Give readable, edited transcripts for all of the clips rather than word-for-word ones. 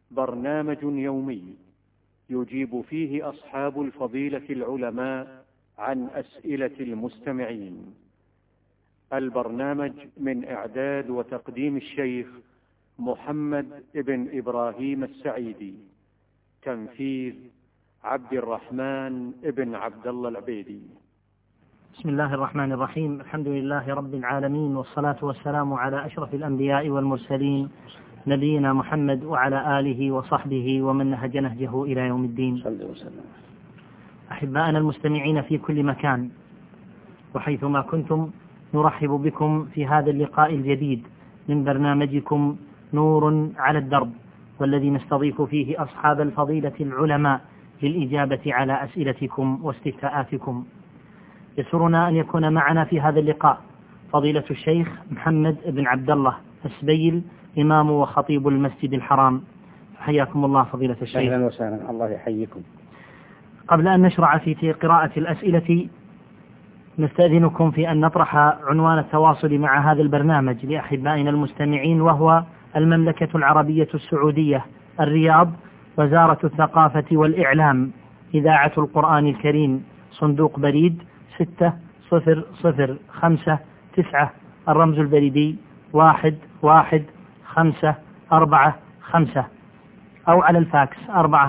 برنامج يومي يجيب فيه أصحاب الفضيلة العلماء عن أسئلة المستمعين. البرنامج من إعداد وتقديم الشيخ محمد بن إبراهيم السعيدي، تنفيذ عبد الرحمن بن عبد الله العبيدي. بسم الله الرحمن الرحيم. الحمد لله رب العالمين، والصلاة والسلام على أشرف الأنبياء والمرسلين، نبينا محمد وعلى آله وصحبه ومن نهج نهجه إلى يوم الدين. أحباءنا المستمعين في كل مكان وحيثما كنتم، نرحب بكم في هذا اللقاء الجديد من برنامجكم نور على الدرب، والذي نستضيف فيه أصحاب الفضيلة العلماء للإجابة على أسئلتكم واستفتاءاتكم. يسرنا أن يكون معنا في هذا اللقاء فضيلة الشيخ محمد بن عبد الله السبيل، إمام وخطيب المسجد الحرام. حياكم الله فضيلة الشيخ. أهلا وسهلا، الله يحييكم. قبل أن نشرع في قراءة الأسئلة، نستأذنكم في أن نطرح عنوان التواصل مع هذا البرنامج لأحبائنا المستمعين، وهو المملكة العربية السعودية، الرياض، وزارة الثقافة والإعلام، إذاعة القرآن الكريم، صندوق بريد 6005 الرمز البريدي 11545، أو على الفاكس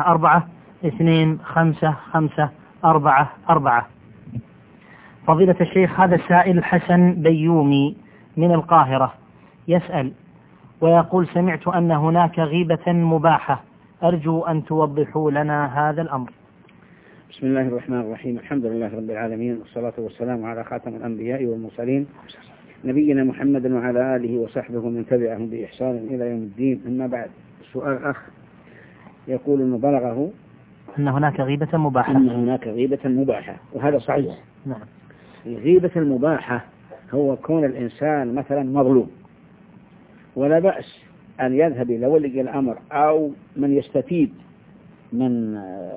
44255544. فضيلة الشيخ، هذا السائل حسن بيومي من القاهرة يسأل ويقول: سمعت أن هناك غيبة مباحة، أرجو أن توضحوا لنا هذا الأمر. بسم الله الرحمن الرحيم، الحمد لله رب العالمين، والصلاة والسلام على خاتم الأنبياء والمرسلين، نبينا محمد وعلى آله وصحبه ومن تبعهم بإحسان إلى يوم الدين. أما بعد، سؤال أخ يقول أنه بلغه أن هناك غيبة مباحة. أن هناك غيبة مباحة، وهذا صحيح. نعم. الغيبة المباحة هو كون الإنسان مثلا مظلوم، ولا بأس أن يذهب إلى ولي الأمر أو من يستفيد من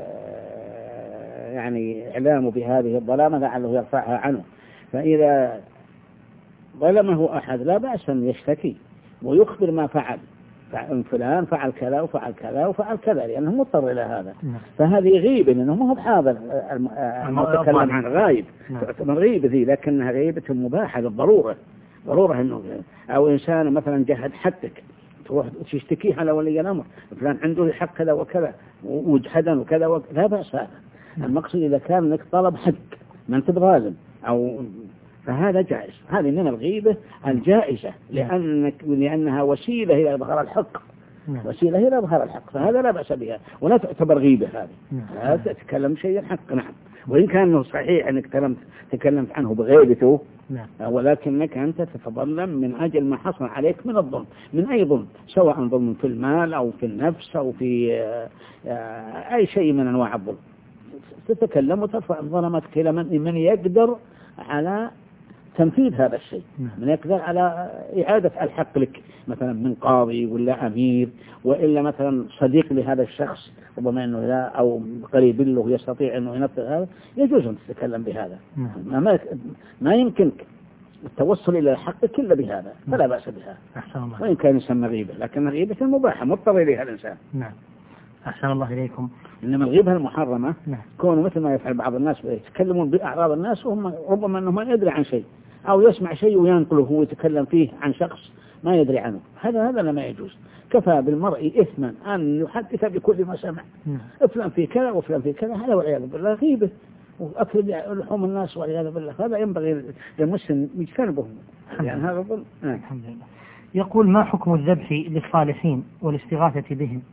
يعني إعلامه بهذه الظلامة لعله يرفعها عنه. فإذا ظلمه أحد لا بأس أن يشتكي ويخبر ما فعل، فلان فعل كذا وفعل كذا وفعل كذا، لأنه مضطر إلى هذا. فهذه غيبة، لأنه ما هو بحاضر المتكلم عن غايب، تعتبر غيبة ذي، لكنها غيبة مباحة للضرورة، ضرورة إنه أو إنسان مثلا جهد حقك تروح تشتكيه على ولي الأمر، فلان عنده حق كذا وكذا وجحدا وكذا وكذا، لا بأس هذا. المقصود إذا كان لك طلب حق، ما أنت بظالم أو فهذا جائز. هذه من الغيبة الجائزة، لأنها وسيلة إلى إظهار الحق، وسيلة إلى إظهار الحق، فهذا لا بأس بها ولا تعتبر غيبة. هذه تتكلم شيء الحق، نعم، وإن كان صحيح أنك تكلمت عنه بغيبته، ولكنك أنت تتظلم من أجل ما حصل عليك من الظلم، من أي ظلم، سواء ظلم في المال أو في النفس أو في أي شيء من أنواع الظلم، تتكلم وترفع ظلمتك إلى من يقدر على تنفيذ هذا الشيء، من يقدر على إعادة الحق لك، مثلا من قاضي ولا أمير، وإلا مثلا صديق لهذا الشخص ربما أنه لا أو قريب له يستطيع أنه ينفذ هذا، يجوز أن تتكلم بهذا. ما يمكنك التوصل إلى الحق إلا بهذا، فلا بأس بها، وإن كان يسمى غيبة، لكن الغيبة مباحة مضطر إليها الإنسان. نعم. أحسن الله إليكم. إنما الغيبة المحرمة كونه مثل ما يفعل بعض الناس يتكلمون بأعراض الناس وهم ربما أنه ما يدري عن شيء، أو يسمع شيء وينقله ويتكلم فيه عن شخص ما يدري عنه، هذا لا يجوز. كفى بالمرء إثما أن يحدث بكل ما سمع، فلان في كذا وفلان في كذا، هذا والعياذ بالله غيبة وأكل لحوم الناس والعياذ بالله، هذا ينبغي للمسلم يجتنبه، يعني هذا ظلم. الحمد لله. يقول: ما حكم الذبح للصالحين والاستغاثة بهم؟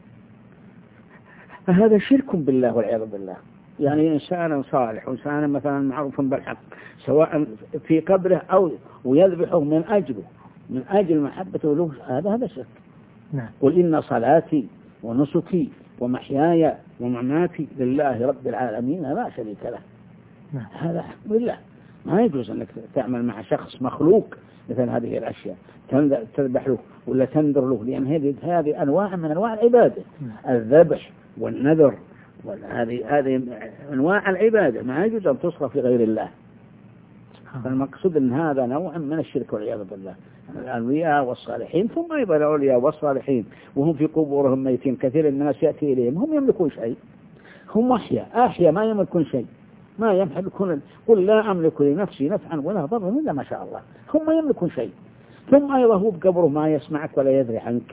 فهذا شرك بالله والعياذ بالله. يعني إنسان صالح وإنسان مثلا معروف بالحق، سواء في قبره أو ويذبحه من أجل محبته له، هذا شرك. قل إن صلاتي ونسكي ومحياي ومماتي لله رب العالمين لا شريك له. هذا حق بالله، ما يجوز أنك تعمل مع شخص مخلوق مثل هذه الأشياء، تذبح له ولا تنذر له، لأن هذه أنواع من أنواع العبادة، الذبح والنذر، هذه أنواع العبادة ما يجوز أن تصرف لغير الله. فالمقصود أن هذا نوع من الشرك والعياذ بالله، الأنبياء والصالحين، ثم أيضا الأولياء والصالحين وهم في قبورهم ميتين، كثير من الناس يأتي إليهم هم يملكون شيء، هم أحياء ما يملكون شيء، ما يملكون. قل لا أملك لنفسي نفعا ولا ضرا إلا ما شاء الله، هم ما يملكون شيء. ثم أيضا هو بقبره ما يسمعك ولا يدري عنك.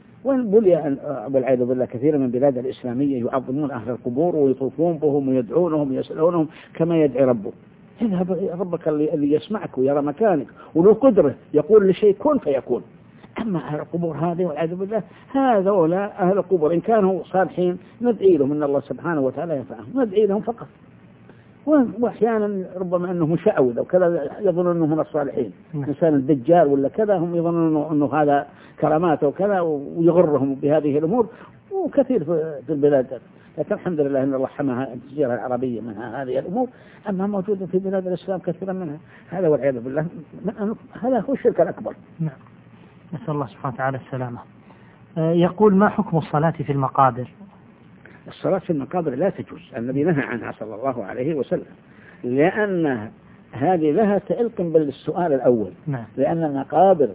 والعياذ بالله كثير من البلاد الإسلامية يعظمون أهل القبور ويطوفون بهم ويدعونهم ويسألونهم كما يدعي ربه. اذهب ربك اللي يسمعك ويرى مكانك وله قدرة يقول لشيء كن فيكون. أما أهل القبور هذه والعياذ بالله هذولا أهل القبور إن كانوا صالحين ندعي لهم إن الله سبحانه وتعالى ينفعهم، ندعي لهم فقط. وأحيانا ربما أنه مشعوذ أو كذا يظن أنه من الصالحين، إنسان الدجال ولا كذا، هم يظنون أنه هذا كرامات وكذا ويغرهم بهذه الأمور، وكثير في البلاد. لكن الحمد لله أن الله حماها الجزيرة العربية منها هذه الأمور، أما موجود في بلاد الإسلام كثيرا منها. هذا والعياذ بالله هذا هو الشرك الأكبر. نعم، نسأل الله سبحانه وتعالى السلامة. يقول ما حكم الصلاة في المقابر؟ الصلاة في المقابر لا تجوز، النبي نهى عنها صلى الله عليه وسلم، لأن هذه لها تعلق بالسؤال الأول. نعم. لأن المقابر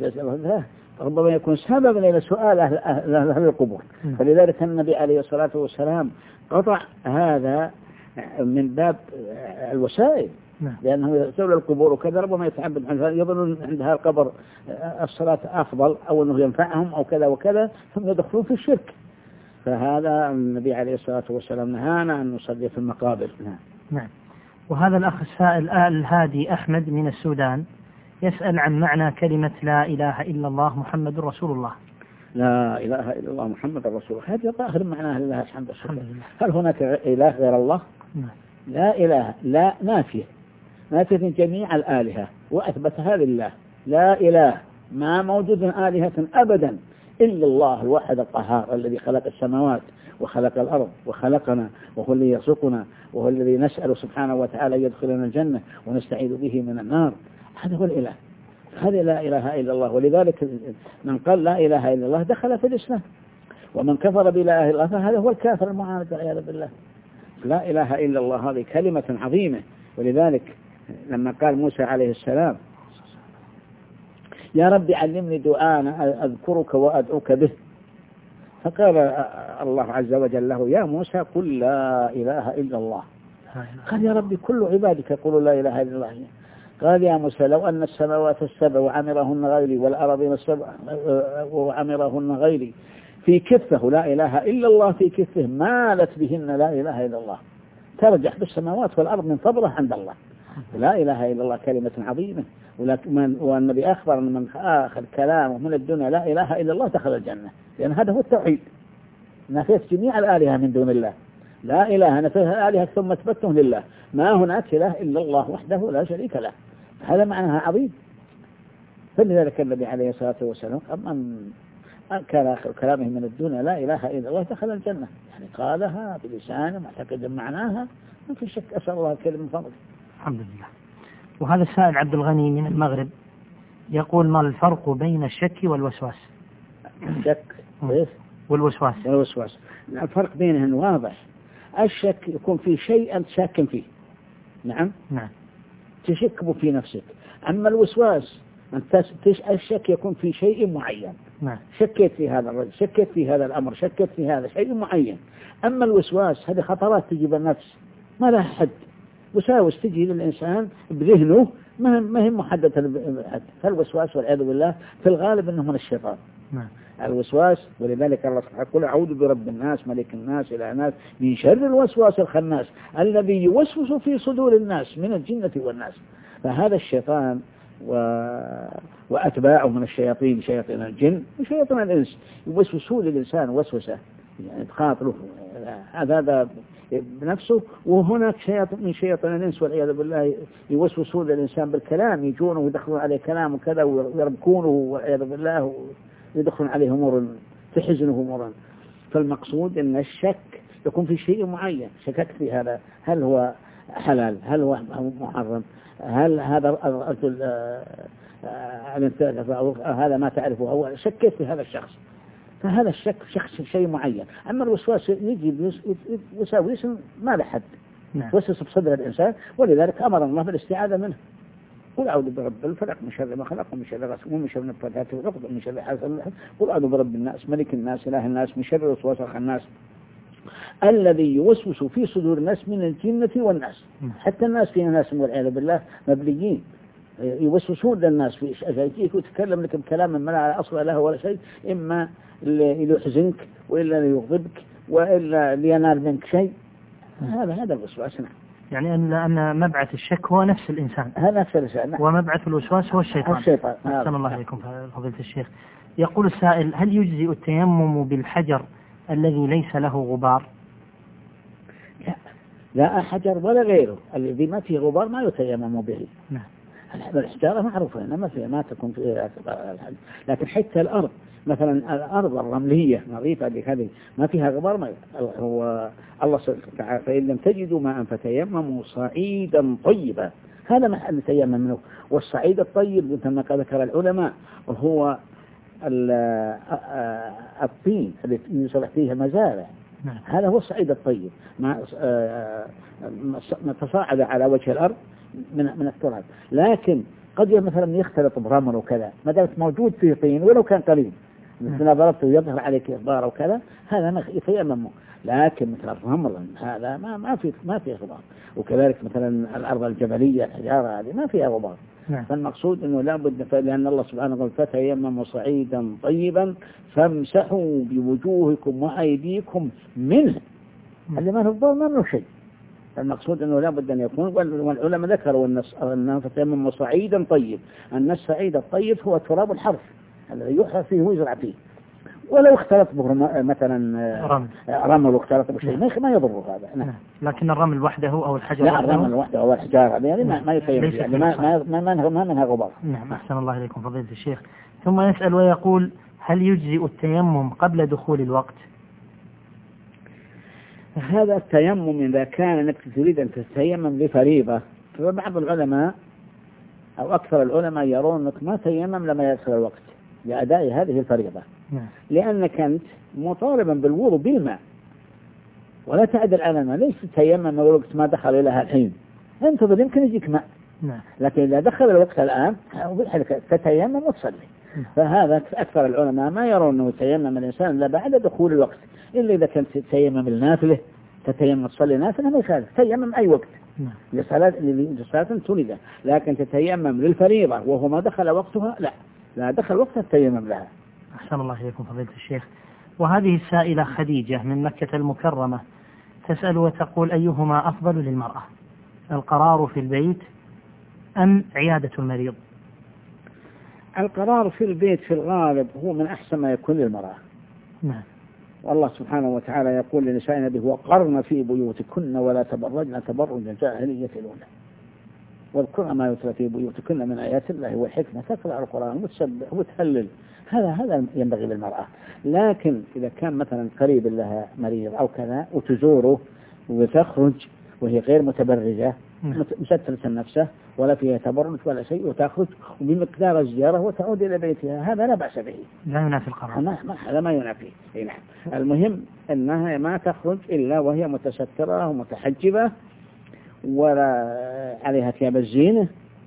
ربما يكون سببا إلى سؤال أهل القبور. فلذلك النبي عليه الصلاة والسلام قطع هذا من باب الوسائل. لأنه يسأل القبور وكذا ربما يتعبد عنها، يظن عندها القبر الصلاة أفضل أو أنه ينفعهم أو كذا وكذا، ثم يدخلون في الشرك. فهذا النبي عليه الصلاة والسلام نهانا أن نصلي في المقابر. نعم. وهذا الأخ السائل الهادي أحمد من السودان يسأل عن معنى كلمة لا إله إلا الله محمد رسول الله. لا إله إلا الله محمد رسول الله، هذا ظاهر معناها لله الحمد لله. هل هناك إله غير الله؟ لا إله، لا نافية جميع الآلهة وأثبتها لله. لا إله ما موجود آلهة أبدا إلا الله الواحد القهار الذي خلق السماوات وخلق الأرض وخلقنا، وهو الذي يرزقنا، وهو الذي نسأل سبحانه وتعالى يدخلنا الجنة ونستعيذ به من النار. هذا هو الإله، هذا لا إله إلا الله. ولذلك من قال لا إله إلا الله دخل في الإسلام، ومن كفر بلا إله إلا الله فهذا هو الكافر المعاند والعياذ بالله. لا إله إلا الله هذه كلمة عظيمة. ولذلك لما قال موسى عليه السلام يا رب علمني دعاء أذكرك وأدعوك به، فقال الله عز وجل له يا موسى قل لا إله إلا الله. قال يا ربي كل عبادك يقولوا لا إله إلا الله. قال يا موسى لو أن السماوات السبع وعمرهن غيري والأرضين السبع وعمرهن غيري في كفه لا إله إلا الله في كفه مالت بهن لا إله إلا الله، ترجح بالسماوات والأرض من فضله عند الله. لا إله إلا الله كلمة عظيمة. والنبي أخبر أن من آخر كلامه من الدنيا لا إله إلا الله دخل الجنة، لأن هذا هو التوحيد، نفيت جميع الآلهة من دون الله. لا إله نفيها الآلهة ثم اثبتهم لله، ما هناك إله إلا الله وحده لا شريك له. هذا معناها عظيم. فلذلك النبي عليه الصلاة والسلام من كان آخر كلامه من الدنيا لا إله إلا الله دخل الجنة، يعني قالها بلسانه معتقد معناها ما في شك. أسأل الله الكلمة من فضله. الحمد لله. وهذا السائل عبد الغني من المغرب يقول ما الفرق بين الشك والوسواس؟ الشك والوسواس. الفرق بينهن واضح. الشك يكون في شيء أنت شاك فيه، نعم تشك في نفسك. أما الوسواس الشك يكون في شيء معين، شكيت في هذا الرجل، شكيت في هذا الأمر، شكيت في هذا شيء معين. أما الوسواس هذه خطرات تجي بالنفس ما لها حد، وساوس تجي للإنسان بذهنه ما هي محددة بحد. فالوسواس والعياذ بالله في الغالب أنه من الشيطان. الوسواس. ولذلك الله سبحانه يقول أعوذ برب الناس ملك الناس إله الناس من شر الوسواس الخناس الذي يوسوس في صدور الناس من الجنة والناس. فهذا الشيطان وأتباعه من الشياطين، شياطين الجن وشياطين الإنس، يوسوسون للإنسان وسوسة يعني تخاطره هذا بنفسه. وهناك شياطين من شياطين الإنس والعياذ بالله يوسوسون للإنسان بالكلام، يجونه ويدخلون عليه كلام وكذا ويربكونه والعياذ بالله يدخلون عليه أمور تحزنه أمورا. فالمقصود أن الشك يكون في شيء معين، شككت في هذا هل هو حلال، هل هو محرم، هل هذا الرجل هذا ما تعرفه، أو شكيت في هذا الشخص. فهذا الشك شخص شيء معين. أما الوسواس يجي وساوس ما له حد، وسوس بصدر الإنسان. ولذلك أمر الله بالاستعاذة منه، قل أعوذ برب الفلق من شر ما خلق ومن شر غاسق ومن شر النفاثات في العقد ومن شر حاسد. قل أعوذ برب الناس ملك الناس إله الناس من شر الوسواس الخناس الذي يوسوس في صدور الناس من الجنة والناس. حتى الناس فيها ناس والعياذ بالله مبليين يوسوسون للناس في أشياء يتكلم لك بكلام ما لا أصل له ولا شيء، إما ليحزنك وإلا ليغضبك وإلا لينال منك شيء. هذا الوسواس. نعم. يعني أن مبعث الشك هو نفس الإنسان. هذا نفس الإنسان. ومبعث الوسواس هو الشيطان. أحسن الله عليكم فضيلة الشيخ. يقول السائل: هل يجزئ التيمم بالحجر الذي ليس له غبار؟ لا حجر ولا غيره الذي ما فيه غبار ما يتيمم به. نعم. الحجارة معروفة ما تكون فيها، لكن حتى الأرض مثلا الأرض الرملية نظيفة هذه ما فيها غبار، ما هو الله تعالى فإن لم تجدوا ماء فتيمموا صعيدا طيبا، هذا محل التيمم منه. والصعيد الطيب كما ذكر العلماء هو الطين الذي يصلح فيه المزارع. هذا هو الصعيد الطيب ما تصاعد على وجه الأرض من التراب. لكن قد مثلا يختلط برمل وكذا، ما دامت موجود فيه طين ولو كان قليل مثل ضربته يظهر عليك إخبار وكذا، هذا يتيمم. لكن مثل الرمل هذا ما فيه غبار. وكذلك مثلا الأرض الجبلية الحجارة هذه ما فيها غبار. فالمقصود أنه لا بد، لأن الله سبحانه وتعالى فتيمموا صعيدا طيبا فامسحوا بوجوهكم وأيديكم منه. اللي ما غبار ما منه شيء. المقصود أنه لا بد أن يكون، والعلماء ذكروا أن فتيمموا صعيدا طيب، أن الصعيد الطيب هو تراب الحرث الذي يحرث فيه ويزرع فيه، ولو اختلط مثلا رمل واختلط بشيء ما يضر هذا. نعم. لكن الرمل وحده أو الحجر لا الرمل وحده أو الحجار يعني ما يتيمم، يعني ما منها غبار. نعم. أحسن الله إليكم فضيلة الشيخ. ثم يسأل ويقول: هل يجزئ التيمم قبل دخول الوقت؟ هذا التيمم إذا كان أنك تريد أن تتيمم لفريضة، فبعض العلماء أو أكثر العلماء يرون أنك ما تيمم لما يدخل الوقت لأداء هذه الفريضة. لأنك أنت مطالبا بالوضوء بالماء ولا تعدل على الماء. ليش تتيمم الوقت ما دخل إليها الحين؟ انتظر يمكن يجيك ماء. لكن إذا دخل الوقت الآن تتيمم وتصلي. فهذا أكثر العلماء ما يرون أنه يتيمم الإنسان إلا بعد دخول الوقت، إلا إذا كنت تتيمم النافلة تتيمم تصلي نافلة ما يخالف، تيمم أي وقت لصلاة تريده. لكن تتيمم للفريضة وهو ما دخل وقتها لا دخل وقتها التيمم لها. أحسن الله إليكم فضيلة الشيخ. وهذه السائلة خديجة من مكة المكرمة تسأل وتقول: أيهما أفضل للمرأة، القرار في البيت أم عيادة المريض؟ القرار في البيت في الغالب هو من أحسن ما يكون للمرأة. نعم. والله سبحانه وتعالى يقول لنسائنا به: وقرن في بيوتكن ولا تبرجن تبرج الجاهلية الأولى واذكرن ما يتلى في بيوتكن من آيات الله والحكمة. تقرأ القرآن وتسبح وتهلل، هذا ينبغي للمرأة. لكن إذا كان مثلا قريب لها مريض أو كذا وتزوره وتخرج وهي غير متبرجة مسترة نفسه ولا فيها تبرج ولا شيء، وتخرج وبمقدار الزيارة وتعود إلى بيتها، هذا لا بأس به، لا ينافي القرار. هذا ما ينافي. نعم. المهم أنها ما تخرج إلا وهي متسترة ومتحجبة ولا عليها ثياب الزينة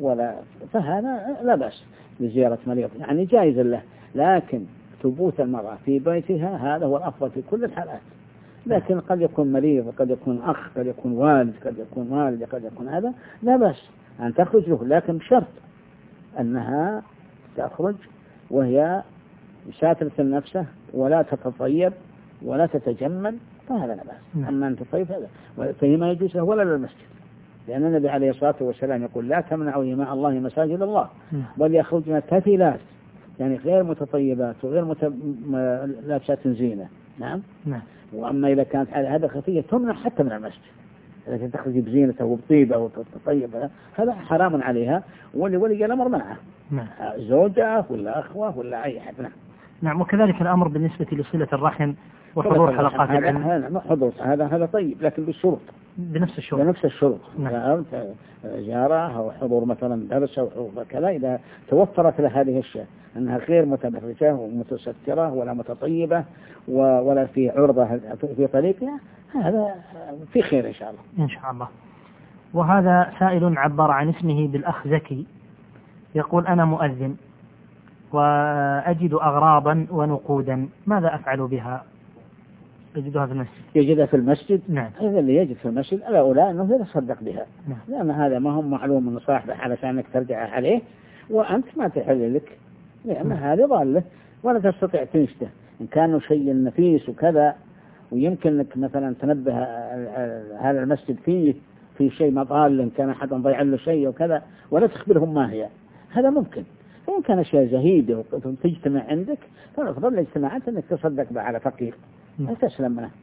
فهذا لا بأس بزيارة مريض، يعني جائز له. لكن ثبوت المرأة في بيتها هذا هو الأفضل في كل الحالات. لكن قد يكون مريض، قد يكون أخ، قد يكون والد، قد يكون والدة، قد يكون هذا، لا بأس أن تخرج له، لكن بشرط أنها تخرج وهي ساترة نفسه ولا تتطيب ولا تتجمل، فهذا لا بأس. أما أن تطيب هذا فهما يجوز له ولا للمسجد، لأن النبي عليه الصلاة والسلام يقول: لا تمنعوا إماء الله مساجد الله بل يخرجن كفلات، يعني غير متطيبات وغير لابسات زينة. نعم. وأما إذا كانت هذا خفية تمنع حتى من المسجد، لكن تخرج بزينته وبطيبة وتطيب هذا حرام عليها، ولي الأمر معه. زوجة ولا أخوة ولا أي أحد. نعم. وكذلك الأمر بالنسبة لصلة الرحم وحضور حلقات العلم. هذا طيب، لكن بالشروط، بنفس الشروط. زيارة أو حضور مثلا درس أو كذا، إذا توفرت له هذه الأشياء أنها غير متبرجة ومتسترة ولا متطيبة ولا في عرضة في طريقها، هذا في خير إن شاء الله. إن شاء الله. وهذا سائل عبر عن اسمه بالأخ زكي، يقول أنا مؤذن وأجد أغراضا ونقودا، ماذا أفعل بها؟ يجدها في المسجد. يجدها في المسجد؟ نعم. إذا اللي يجد في المسجد الأولى أنه يتصدق بها. نعم. لأن هذا ما هم معلوم من صاحبه علشان أنك ترجع عليه، وأنت ما تحل لك، لأن هذه ضالة ولا تستطيع تنشته. إن كانوا شيء نفيس وكذا، ويمكن لك مثلا تنبه هذا المسجد فيه في شيء مضال، إن كان أحد ضيع له شيء وكذا، ولا تخبرهم ما هي، هذا ممكن. فإن كان أشياء زهيدة وتجتمع عندك، فالأفضل الاجتماعات أنك تصدق بها على فقير وتسلم منه.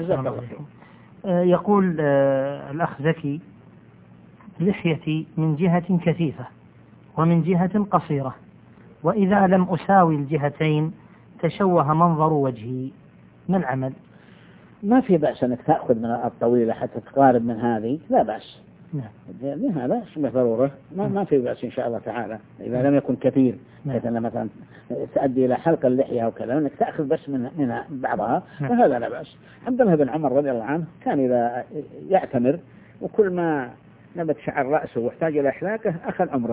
يقول الأخ زكي: لحيتي من جهة كثيفة ومن جهة قصيرة، وإذا لم أساوي الجهتين تشوه منظر وجهي، ما العمل؟ ما في بأس أنك تأخذ من الطويلة حتى تقارب من هذه، لا بأس. نعم. هذا شبه ضرورة، ما في بأس إن شاء الله تعالى، إذا لم يكن كثير. مثلا مثلا تؤدي إلى حلق اللحية وكذا، أنك تأخذ بس من بعضها، فهذا لا بأس. عبد الله بن عمر رضي الله عنه كان إذا يعتمر وكل ما نبت شعر رأسه واحتاج إلى إحلاقه أخذ عمره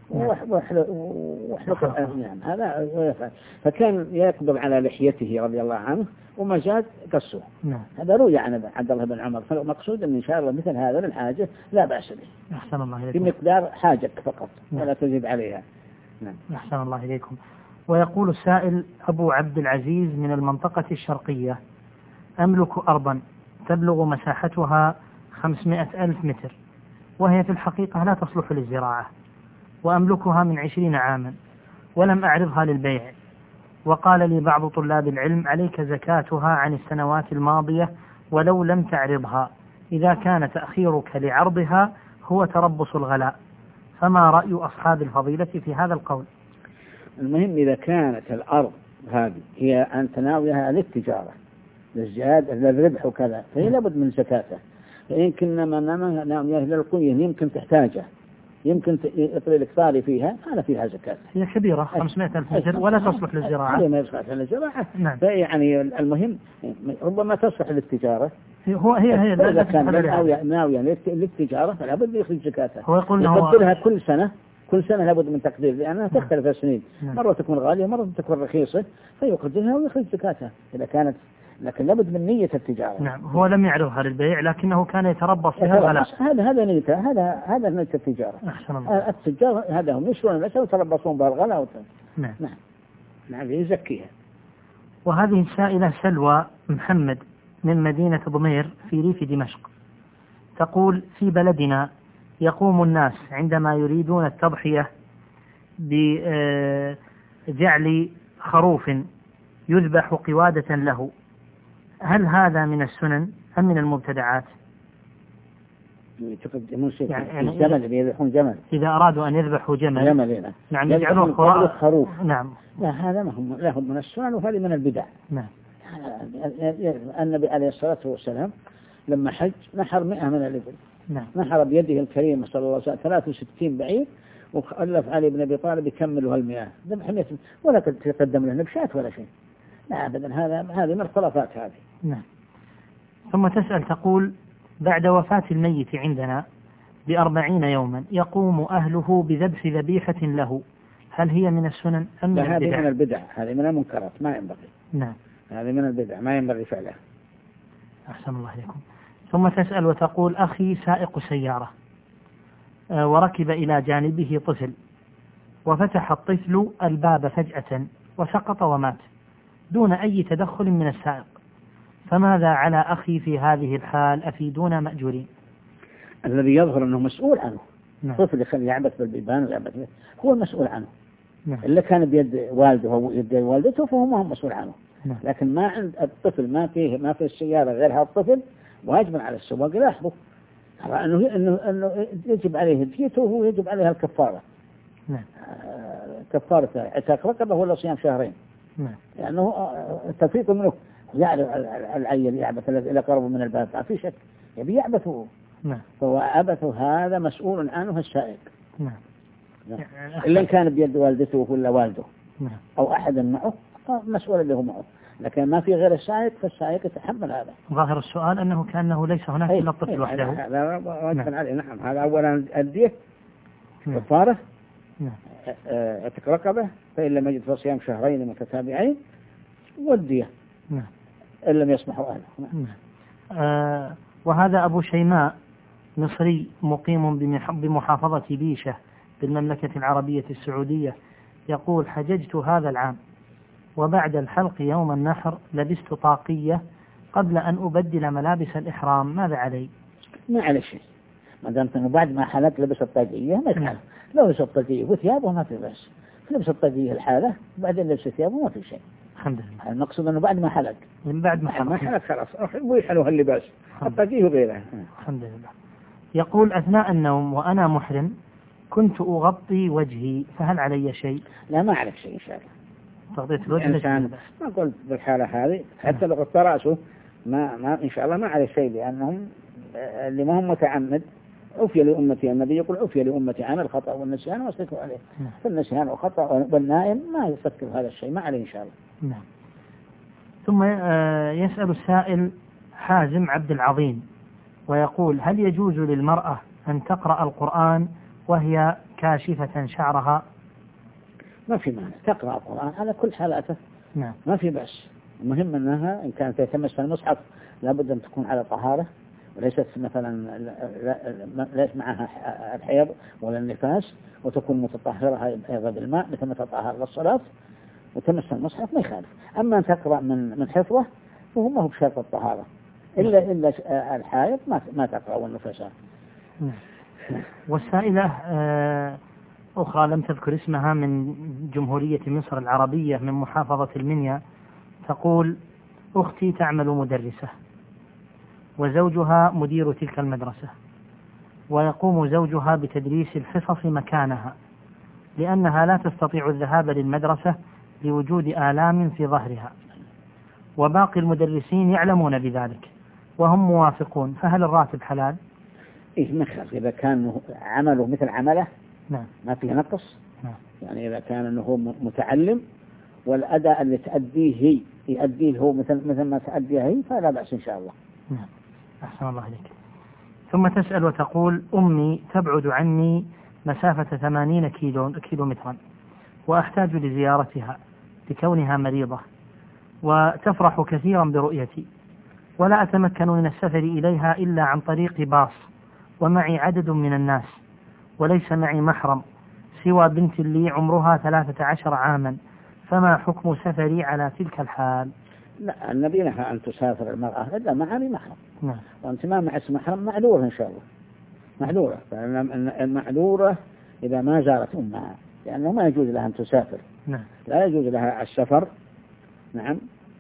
وحلق يعني هذا يفعل. فكان يقبض على لحيته رضي الله عنه وما زاد قصه. هذا روي عن عبد الله بن عمر. فالمقصود أن إن شاء الله مثل هذا للحاجة لا بأس به. أحسن الله إليكم. في مقدار حاجك فقط ولا تزيد عليها. نعم. أحسن الله إليكم. ويقول السائل: أبو عبد العزيز من المنطقة الشرقية، أملك أرضا تبلغ مساحتها 500,000 متر، وهي في الحقيقة لا تصلح للزراعة، وأملكها من 20 عاما ولم أعرضها للبيع. وقال لي بعض طلاب العلم: عليك زكاتها عن السنوات الماضية ولو لم تعرضها، إذا كان تأخيرك لعرضها هو تربص الغلاء. فما رأي أصحاب الفضيلة في هذا القول؟ المهم إذا كانت الأرض هذه هي أن تناولها للتجارة للزيادة للربح وكذا، فهي لابد من زكاته. فيمكن ما ناويها للقوية يمكن تحتاجه، يمكن يطري الإكثار فيها، هذا فيها زكاة. هي كبيرة 500,000 متر ولا تصلح للزراعة. هذه ما يصلح للزراعة. نعم. يعني المهم ربما تصلح للتجارة. هي إذا كان ناوية للتجارة فلا بد يخرج زكاتها. هو يقول يقدرها كل سنة لابد من تقدير، لأنها تختلف السنين. مرة تكون غالية مرة تكون رخيصة، فيقدرها ويخرج زكاتها إذا كانت، لكن لابد من نية التجارة. نعم. هو لم يعرضها للبيع لكنه كان يتربص بها الغلاء. هذا نيته، هذا نية التجارة. أحسن الله. التجار هذا هم يشترون الأشياء ويتربصون بها الغلاء. نعم. نعم يزكيها. وهذه السائلة سلوى محمد من مدينة ضمير في ريف دمشق، تقول: في بلدنا يقوم الناس عندما يريدون التضحية بجعل خروف يذبح قوادة له، هل هذا من السنن أم من المبتدعات؟ يعني جمل يذبحون جمل، إذا أرادوا أن يذبحوا جمل نعم يجعلون خروف. نعم. لا هذا ما هم لهم من السنن وهذه من البدع. نعم. النبي عليه الصلاة والسلام لما حج نحر 100 من الإبل. نعم. نحر بيده الكريمة صلى الله عليه وسلم 63 بعير، وألف علي بن أبي طالب يكملوا 100 ذبح 100 ولا تقدم له نبشات ولا شيء. لا أبدا، هذه من الخرافات هذه. نعم. ثم تسأل تقول: بعد وفاة الميت عندنا ب40 يوما يقوم أهله بذبح ذبيحة له، هل هي من السنن أم من البدع؟ هذه من البدع، هذه من المنكرات ما ينبغي. نعم. هذه من البدع ما ينبغي فعلها. أحسن الله عليكم. ثم تسأل وتقول: أخي سائق سيارة وركب إلى جانبه طفل، وفتح الطفل الباب فجأة وسقط ومات دون أي تدخل من السائق، فماذا على أخي في هذه الحال؟ أفيدونا مأجورين. الذي يظهر أنه مسؤول عنه. نعم. طفل يخلي يعبث بالبيبان ويعبث هو المسؤول عنه. نعم. اللي كان بيد والده أو يد والدته فهو ما هو مسؤول عنه. نعم. لكن ما عند الطفل ما في السيارة غير هذا الطفل، واجب على السواق يلاحظه أنه يجب عليه ديته ويجب عليها الكفارة. نعم. كفارة عتاق رقبة ولا صيام شهرين. نعم. لأنه التفريط منه يعرف العيل يعبث إلى قرب من الباب ما في شك يبي يعبثه. نعم. فهو عبثه هذا مسؤول عنه السائق. نعم. إلا كان بيد والدته ولا والده. نعم. أو أحد معه مسؤول اللي هو معه، لكن ما في غير السائق فالسائق يتحمل هذا. ظاهر السؤال أنه كأنه ليس هناك إلا الطفل وحده. هذا واجب عليه. نعم. هذا أولا الدية كفارة اعتق رقبة، فإن لم يجد فصيام شهرين متتابعين، والدية إن لم يسمحوا أهله. وهذا أبو شيماء مصري مقيم بمحافظة بيشة بالمملكة العربية السعودية، يقول: حججت هذا العام، وبعد الحلق يوم النحر لبست طاقية قبل أن أبدل ملابس الإحرام، ماذا علي؟ ما على شيء، ما دامت أنه بعد ما حلق لبس الطاقية ما يفعل. لو لبس الطاقية وثيابه ما في بأس، لبس الطاقية الحالة بعدين لبس ثيابه ما في شيء. الحمد لله. المقصود أنه بعد ما حلق، من بعد ما حلق خلاص ويحلوها اللباس الطاقية وغيرها. الحمد لله. يقول: أثناء النوم وأنا محرم كنت أغطي وجهي، فهل علي شيء؟ لا، ما عليك شيء إن شاء الله. تغطية الوجه ما قلت بالحالة هذه حتى لو غطى رأسه ما إن شاء الله ما عليه شيء، لأنهم اللي ما هم متعمد عفي لأمتي، النبي يقول عفي لأمتي عن الخطأ والنسيان واستكوا عليه. فالنسيان والخطأ والنائم ما يفكر هذا الشيء، ما عليه إن شاء الله. نعم. ثم يسأل السائل حازم عبد العظيم ويقول: هل يجوز للمرأة أن تقرأ القرآن وهي كاشفة شعرها؟ ما في مانع، تقرأ القرآن على كل حالاته. نعم. ما في بأس. المهم أنها إن كانت تتمس المصحف لابد أن تكون على طهارة، وليست مثلا ليس معها الحيض ولا النفاس، وتكون متطهرة أيضا بالماء مثل ما تطهر للصلاة، وتمس المصحف ما يخالف. أما أن تقرأ من حفظه فهو ما هو بشرط الطهارة، إلا الحائض ما تقرأ والنفساء. والسائلة أخرى لم تذكر اسمها من جمهورية مصر العربية من محافظة المنيا، تقول: أختي تعمل مدرسة وزوجها مدير تلك المدرسة، ويقوم زوجها بتدريس الحصص مكانها لأنها لا تستطيع الذهاب للمدرسة لوجود آلام في ظهرها، وباقي المدرسين يعلمون بذلك وهم موافقون، فهل الراتب حلال؟ إيه مخلص إذا كان عمله مثل عمله. نعم. ما فيه نقص. نعم. يعني إذا كان أنه متعلم والأداء اللي تأديه هي يؤديه هو مثل ما تأديه هي، فلا بأس إن شاء الله. نعم. أحسن الله عليك. ثم تسأل وتقول: أمي تبعد عني مسافة 80 كيلومترا، وأحتاج لزيارتها لكونها مريضة، وتفرح كثيرا برؤيتي، ولا أتمكن من السفر إليها إلا عن طريق باص، ومعي عدد من الناس، وليس معي محرم سوى بنت لي عمرها 13 عاما، فما حكم سفري على تلك الحال؟ لا، النبي نهى أن تسافر المرأة إلا مع محرم. نعم. وأنت ما مع محرم معذورة إن شاء الله، معذورة. فإن المعذورة إذا ما زارت أمها، لأنه ما يجوز لها أن تسافر. نعم. لا يجوز لها السفر. نعم.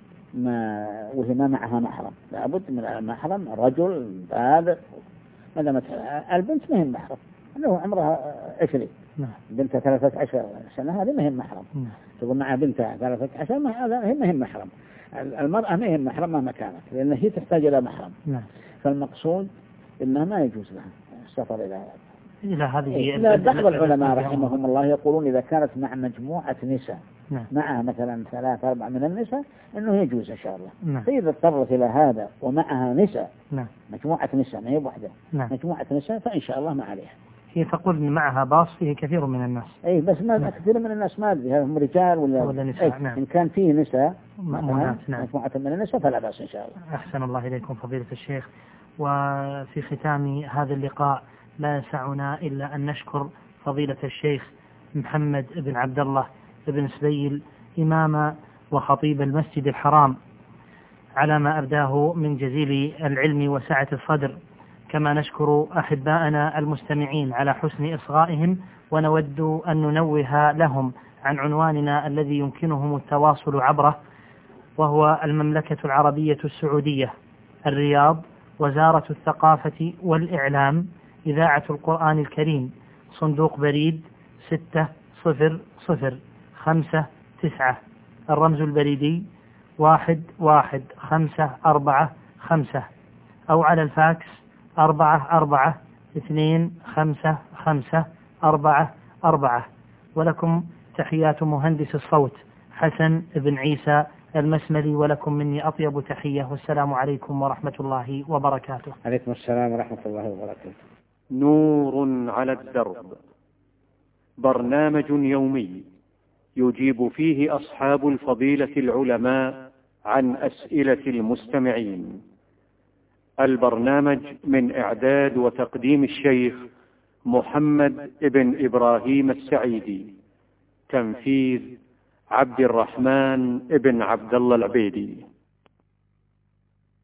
وهي ما معها محرم، لابد من المحرم رجل بالغ. ما دامت البنت ما هي محرم، أنه عمرها 20. نعم. بنت 13 سنة هذه ما هي محرم. نعم. تقول معها بنتها 13 هذا هي ما هي محرم. المرأة ما هي محرم مهما كانت، لأن هي تحتاج إلى محرم. نعم. فالمقصود إنها ما يجوز لها السفر إلى هذه. لا، بعض العلماء رحمهم الله يقولون إذا كانت مع مجموعة نساء، نعم، معها مثلا 3-4 من النساء إنه يجوز إن شاء الله. نعم. فإذا اضطرت إلى هذا ومعها نساء، نعم، مجموعة نساء ما هي وحدة، نعم، مجموعة نساء، فإن شاء الله ما عليها. هي تقول إن معها باص فيه كثير من الناس. أي بس ما نعم. كثير من الناس ما أدري هم رجال ولا نساء. نعم. إن كان فيه نساء مأمونات، نعم، مجموعة من النساء فلا بأس إن شاء الله. أحسن الله إليكم فضيلة الشيخ. وفي ختام هذا اللقاء لا يسعنا إلا أن نشكر فضيلة الشيخ محمد بن عبد الله بن سبيل إمام وخطيب المسجد الحرام على ما أبداه من جزيل العلم وسعة الصدر، كما نشكر أحباءنا المستمعين على حسن إصغائهم، ونود أن ننوه لهم عن عنواننا الذي يمكنهم التواصل عبره، وهو المملكة العربية السعودية، الرياض، وزارة الثقافة والإعلام، إذاعة القرآن الكريم، صندوق بريد 60059، الرمز البريدي 11545، أو على الفاكس 44255544. ولكم تحيات مهندس الصوت حسن بن عيسى المسملي، ولكم مني أطيب تحية، والسلام عليكم ورحمة الله وبركاته. عليكم السلام ورحمة الله وبركاته. نور على الدرب، برنامج يومي يجيب فيه أصحاب الفضيلة العلماء عن أسئلة المستمعين. البرنامج من إعداد وتقديم الشيخ محمد بن إبراهيم السعيدي. تنفيذ عبد الرحمن بن عبد الله العبيدي.